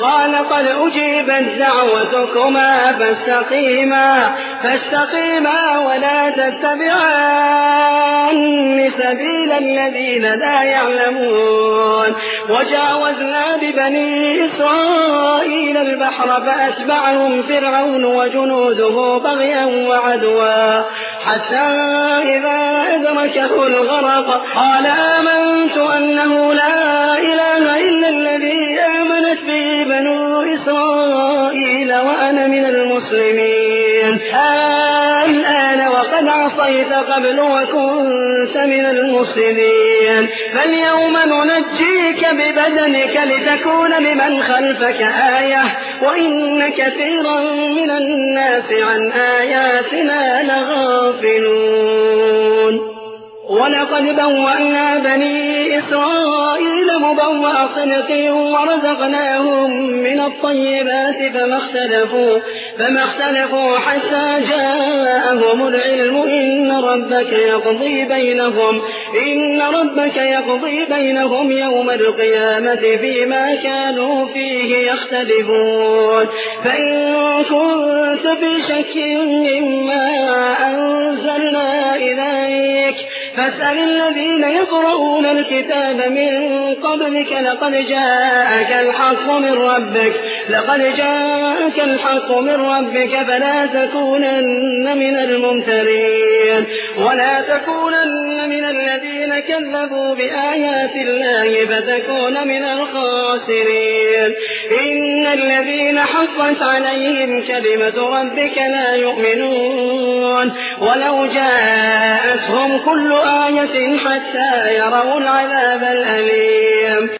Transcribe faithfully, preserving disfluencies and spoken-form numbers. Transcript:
قال قد أجيبت دعوتكما فاستقيما فاستقيما ولا تتبعان سبيل الذين لا يعلمون. وجاوزنا ببني إسرائيل البحر فأتبعهم فرعون وجنوده بغيا وعدوا حتى إذا أدركه الغرق قال آمنت أنه لا إله إلا الذي آمنت به بنو إسرائيل وأنا من المسلمين. الآن وقد عصيت قبل وكنت من المفسدين فاليوم ننجيك ببدنك لتكون لمن خلفك آية وإن كثيرا من الناس عن آياتنا لغافلون. ولقد بوأنا بني إسرائيل مبوأ صدق ورزقناهم من الطيبات فما اختلفوا, فما اختلفوا حتى جاءهم العلم إن ربك يقضي بينهم إن ربك يقضي بينهم يوم القيامة فيما كانوا فيه يختلفون. فإن كنت في شك مما أنزلنا إليك فاسأل الذين يقرؤون الكتاب من قبلك لقد جاءك الحق من ربك لقد جاءك الحق من ربك فلا تكونن من الممترين ولا تكونن من الذين كذبوا بآيات الله فتكون من الخاسرين. إن الذين حقت عليهم كلمة ربك لا يؤمنون ولو جاءتهم كل آية حتى يروا العذاب الأليم.